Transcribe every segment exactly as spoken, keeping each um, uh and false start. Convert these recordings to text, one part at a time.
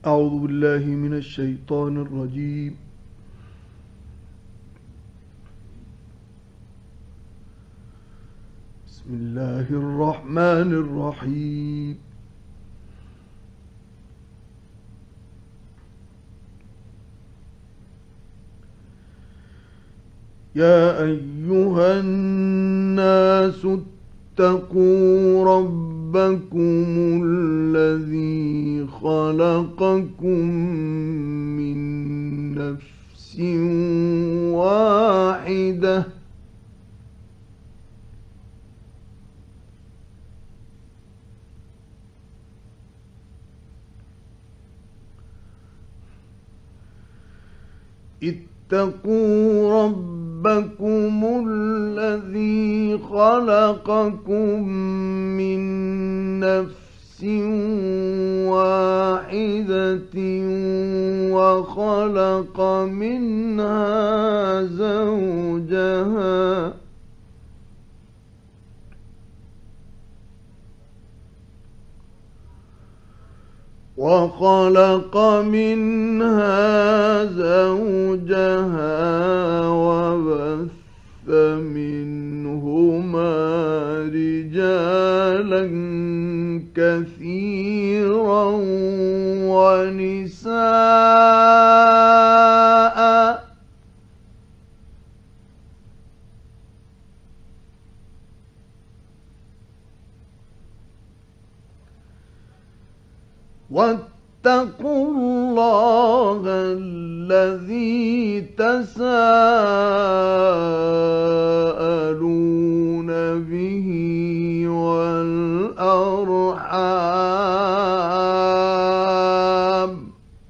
أعوذ بالله من الشيطان الرجيم. بسم الله الرحمن الرحيم. يا أيها الناس اتقوا ربكم الذي خلقكم من نفس واحدة اتقوا ربكم الذي خلقكم من نفس واحدة وخلق منها زوجها وخلق منها زوجها وبث منهما رجالا كثيرا ونساء واتقوا الله الذي تساءلون به والأرحام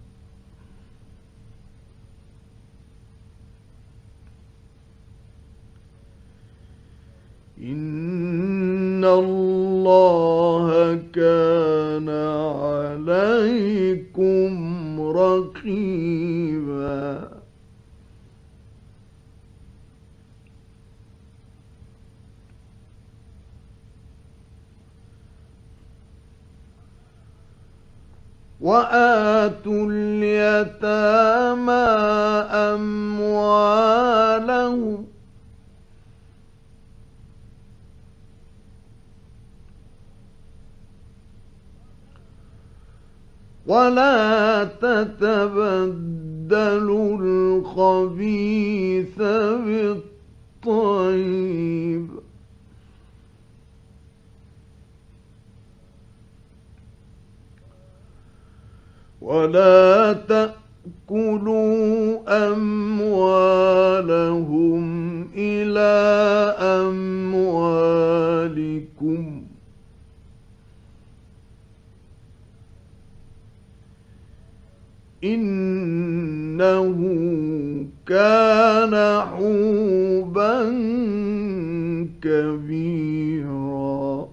إن الله كان عليكم رقيبا. وآتوا اليتامى أموالهم ولا تتبدلوا الخبيث بالطيب ولا تأكلوا أموالهم إلى أموالكم إنه كان حوبا كبيرا.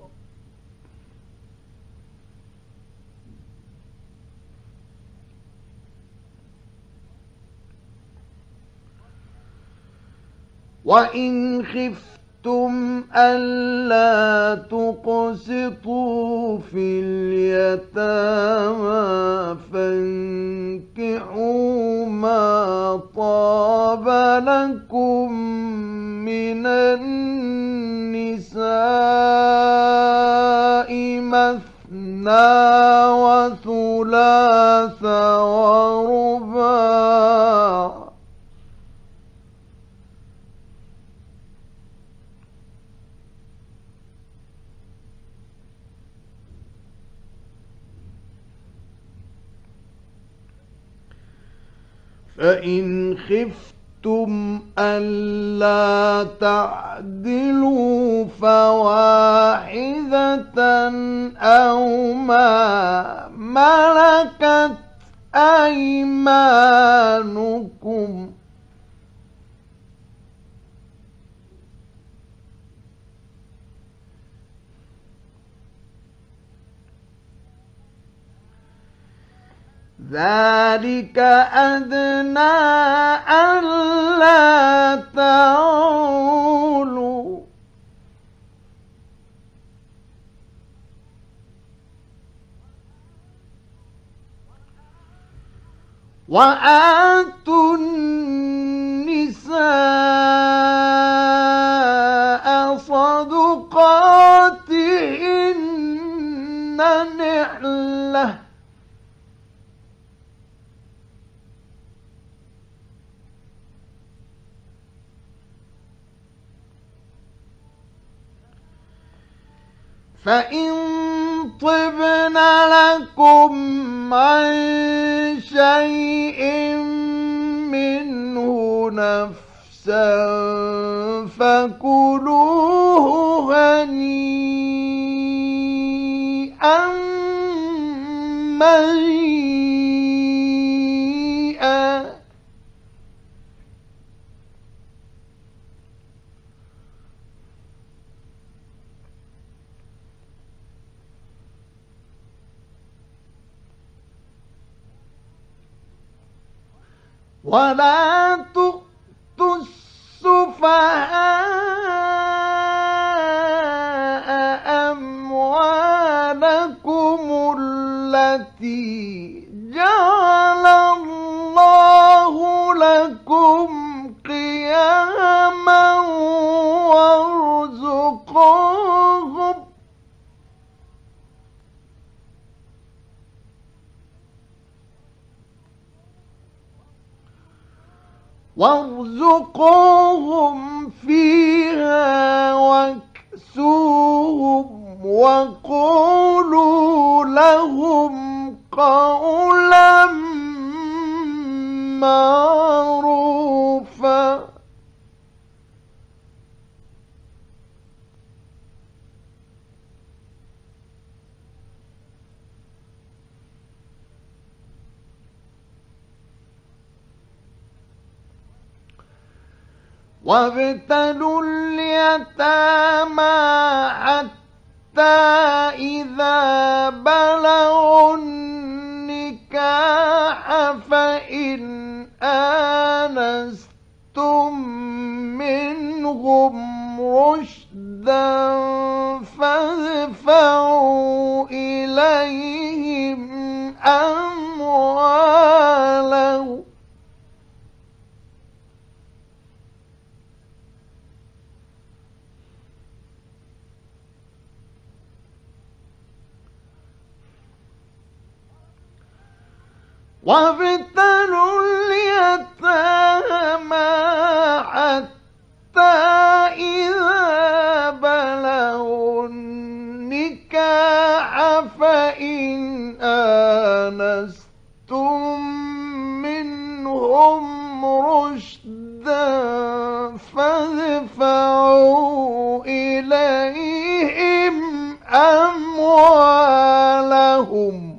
وإن خفتم ألا تقسطوا في اليتامى فانكحوا ما طاب لكم من النساء مثنى وثلاث ورباع فإن خفتم ألا تعدلوا فواحدة أو ما ملكت أيمانكم ذلك أدنى ألا تعولوا وآتوا النساء صدقاتهن نحلة فإن طبن لكم عن شيء منه نفسا فكلوه هنيئا مريئا ولا تؤتوا السفهاء أموالكم التي جعل الله لكم قياما وارزقوهم وارزقوهم فيها واكسوهم وقولوا لهم قولا معروفا وابتلوا اليتامى حتى إذا بلغوا النكاح فإن آنستم منهم رشدا فادفعوا إليهم أموالهم وابتلوا اليتامى حتى إذا بلغوا النكاح فإن آنستم منهم رشدا فادفعوا إليهم أموالهم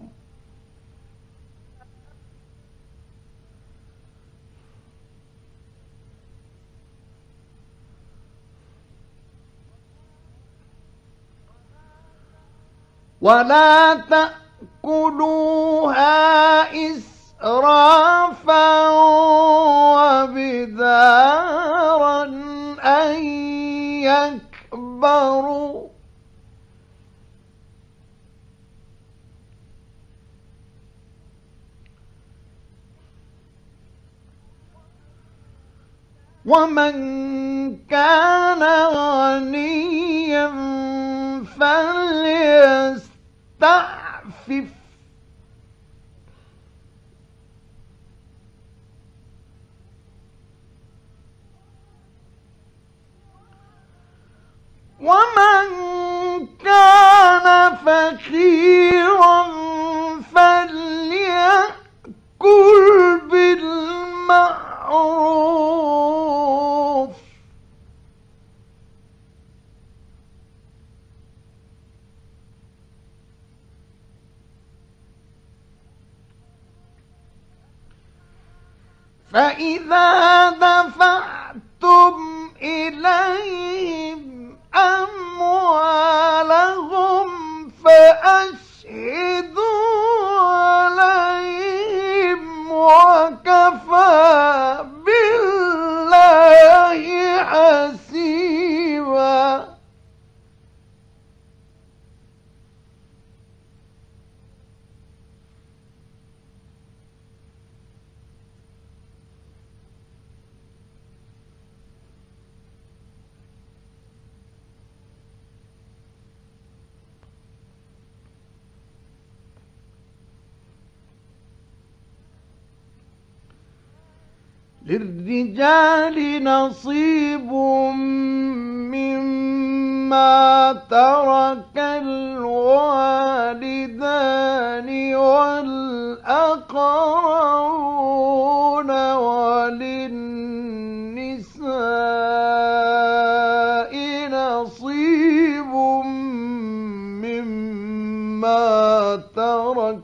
ولا تأكلوها إسرافا وبدارا أن يكبروا ومن كان غنيا فليستعفف ومن كان فقيرا فليأكل بالمعروف فإذا دفعتم إليهم أموالهم فأشهدوا عليهم وكفى بالله حسيبا للرجال نصيب مما ترك الوالدان والأقربون وللنساء نصيب مما ترك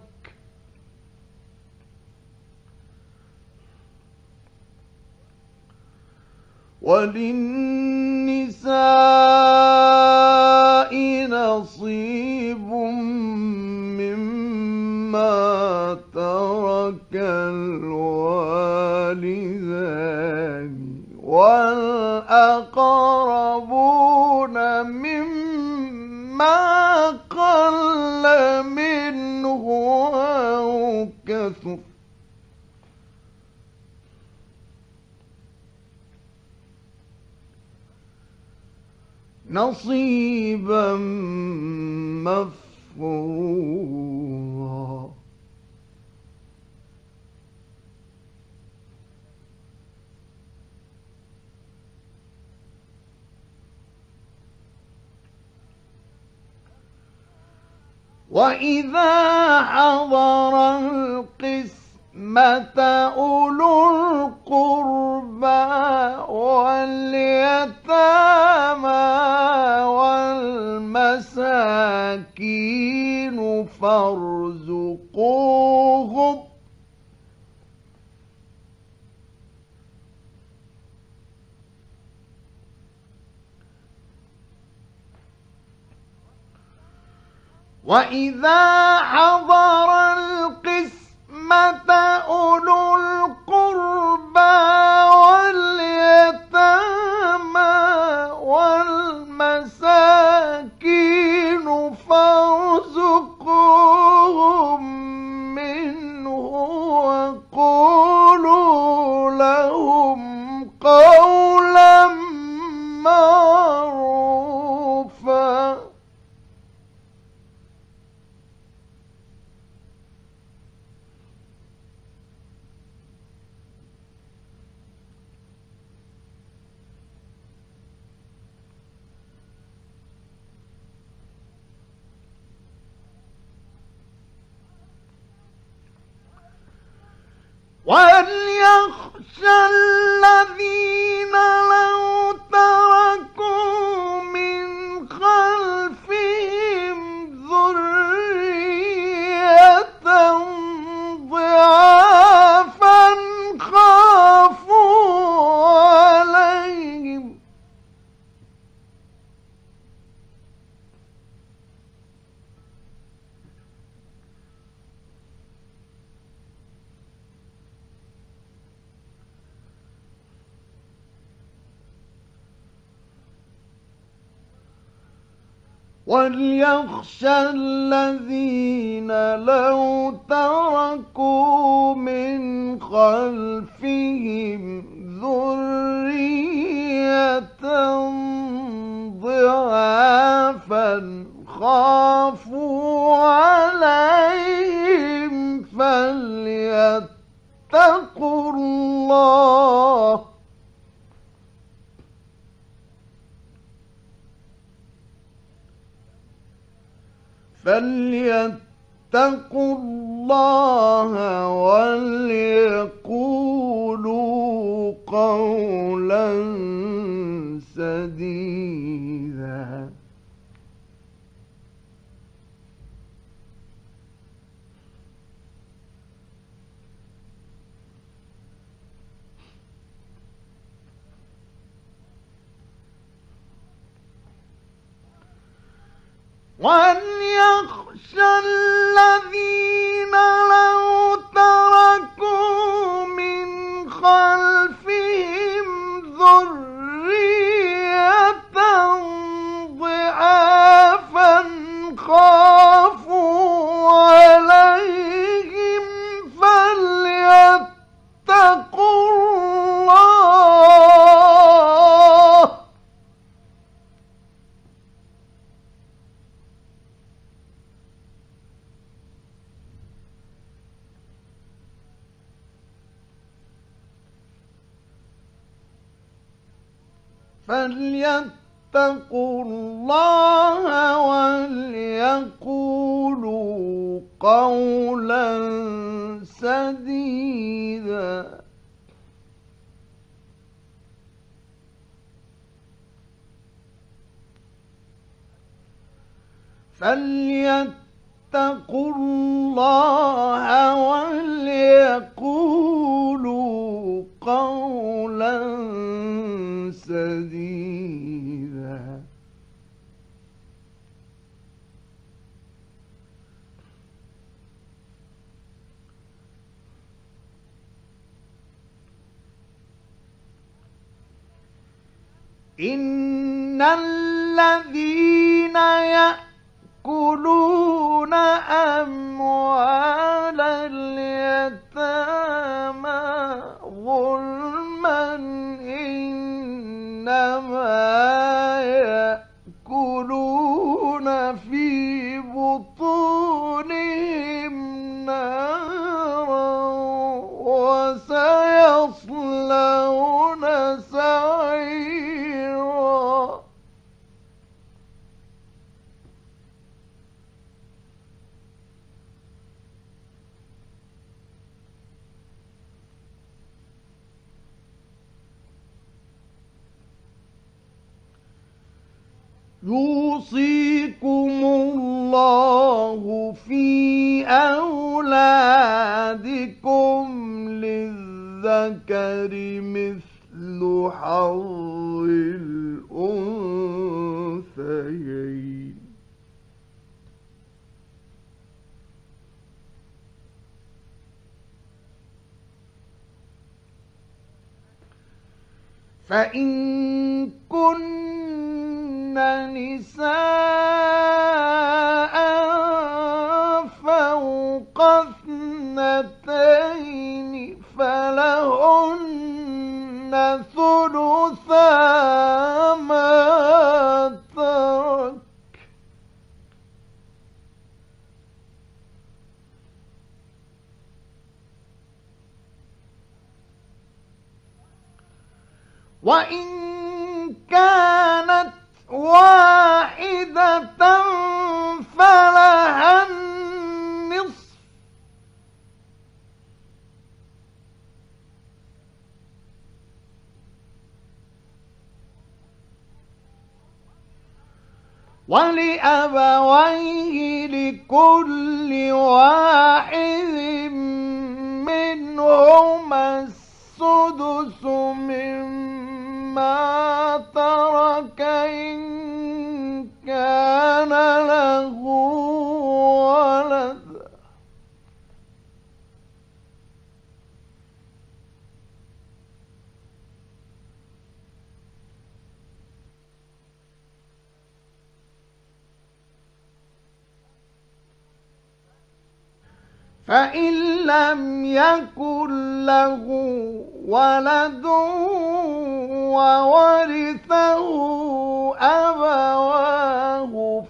وللنساء نصيب مما ترك الوالدان والأقربون مما قل منه أو كثر نصيبا مفروضا. وإذا حضر القسمة أولو القربى واليتامى والمساكين فارزقوهم وإذا حضر القسمة أولو القربى واليتامى والمساكين فارزقوهم منه وقولوا لهم قولا معروفا. وليخشى الذين لو تركوا من خلفهم ذرية ضعافا خافوا عليهم وليخشى الذين لو تركوا من خلفهم ذرية ضعافا خافوا عليهم فليتقوا الله فليتقوا الله وليقولوا قولا سديدا. وليخشى الذين لو تركوا من خلفهم ذرية ضعافا خافوا عليهم فليتقوا الله فليتقوا الله وليقولوا قولا سديدا. فليتقوا الله وليقولوا قولا سديدا. إن الذين يأكلون أموال اليتامى ظلما إنما يأكلون في بطونهم نارا وسيصلون سعيرا. يوصيكم الله في أولادكم للذكر مثل حظ الأنثيين. فإن كن نساء فوق اثنتين فلهن ثلثا ما ترك وإن كانت واحدة فلها النصف ولأبويه لكل واحد منهما السدس مما ترك إن كان له ولد. فإن لم يكن له ولد وورثه أبواه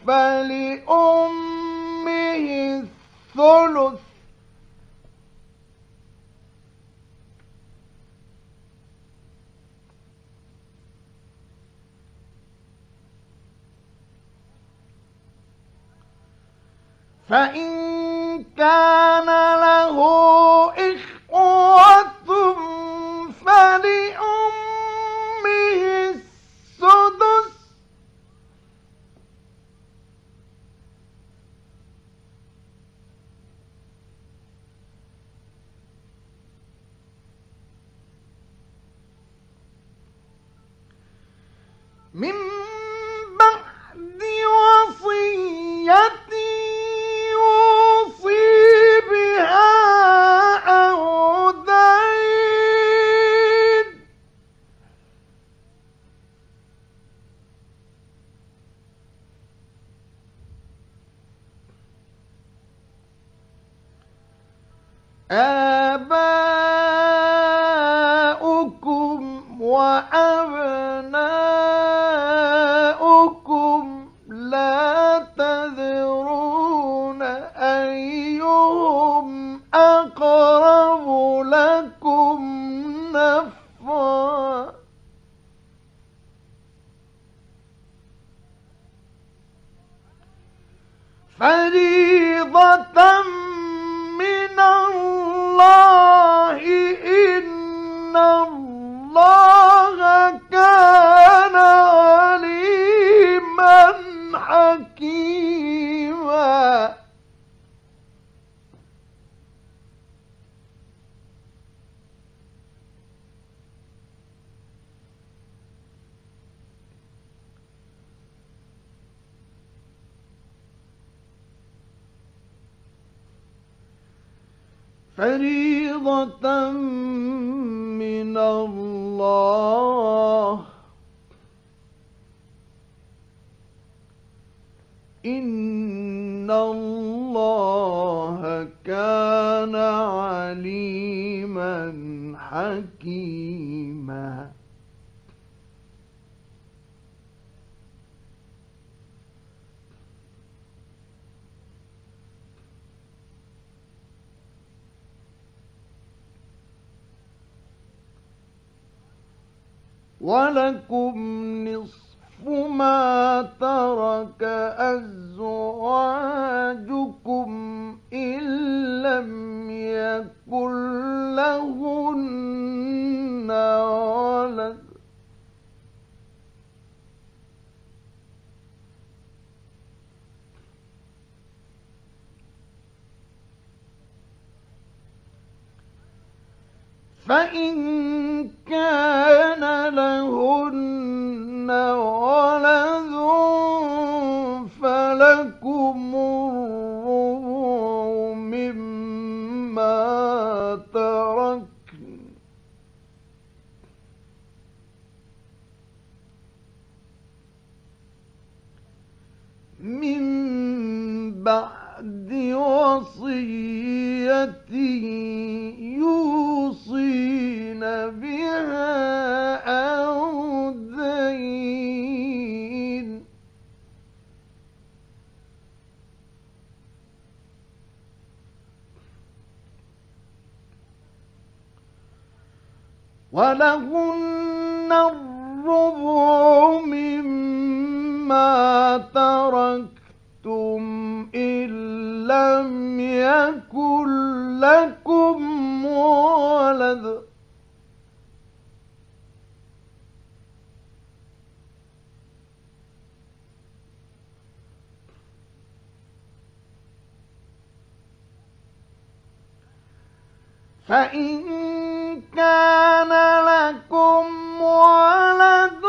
فلأمه الثلث فإن كان له إخوة فلأمه السدس من بعد وصية آباؤكم وأبناؤكم لا تدرون أيهم أقرب لكم نفعا فريضة من الله، إن الله كان عليما حكيما. فريضة من الله، إن الله كان عليما حكيما. ولكم نصف ما ترك أزواجكم إن لم يكن لهن ولد، فإن كان لهن ولد فلكم الربع مما تركن من بعد وصية يوصين بها أو دين. ولهن الربع مما تركتم إن لم يكن لكم ولد، فإن كان لكم ولد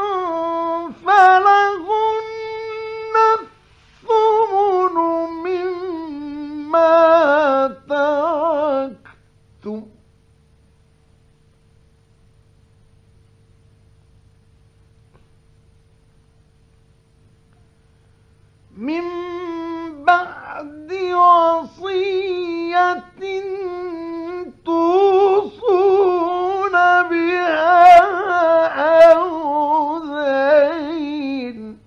فلهن الثمن مما تركتم من بعد وصية توصون بها أو دين.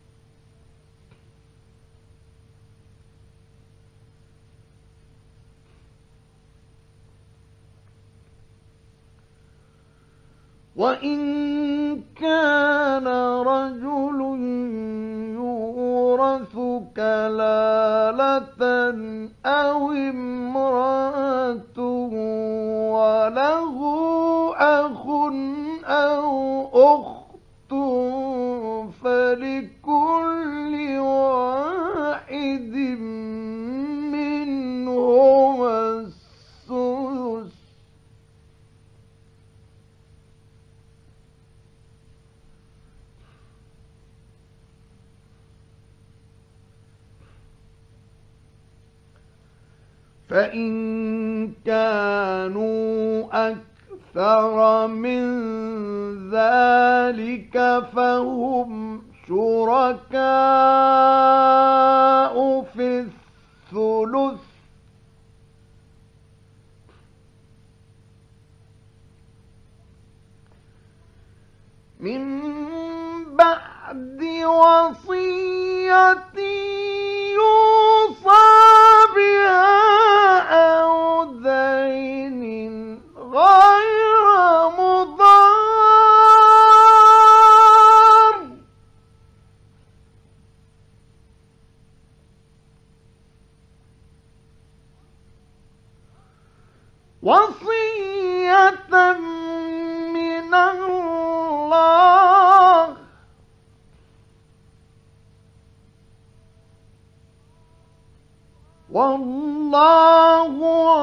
وإن كان رجل يورث كلالة أو امرأة وله أخ أو أخت فلكل واحد منهما السدس، فإن كانوا أكثر من ذلك فهم شركاء في الثلث، من بعد وصية يوصى بها أو دين غير مضار. وصية من الله والله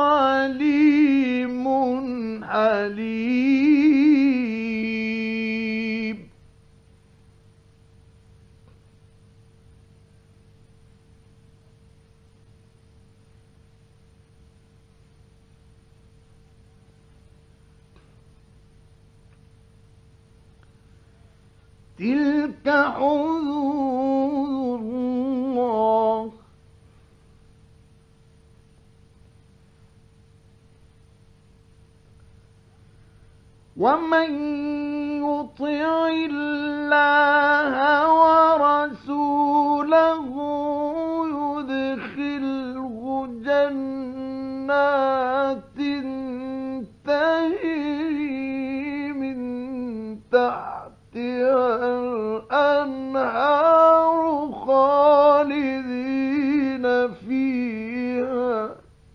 عليم حليم. تلك حدود الله ومن يطع الله ورسوله يدخله جنات تجري من تحتها الأنهار خالدين فيها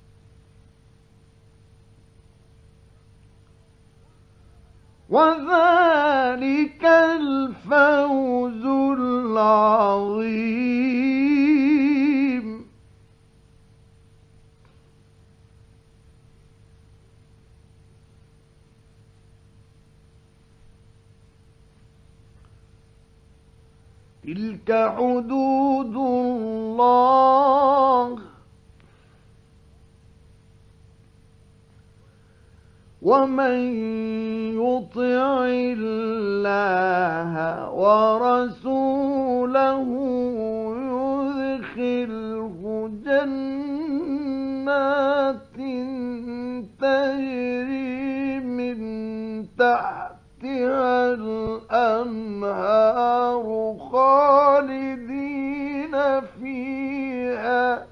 وذلك الفوز العظيم. تلك حدود الله ومن يطع الله ورسوله يدخله جنات تجري من تحتها الأنهار خالدين فيها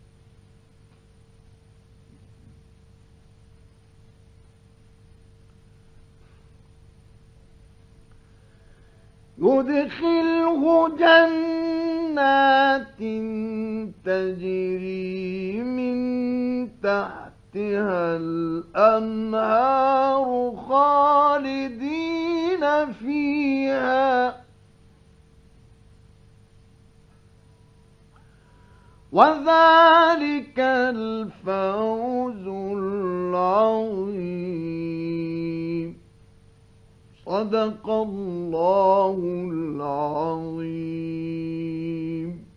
يدخله جنات تجري من تحتها الأنهار خالدين فيها وذلك الفوز العظيم. صدق الله العظيم.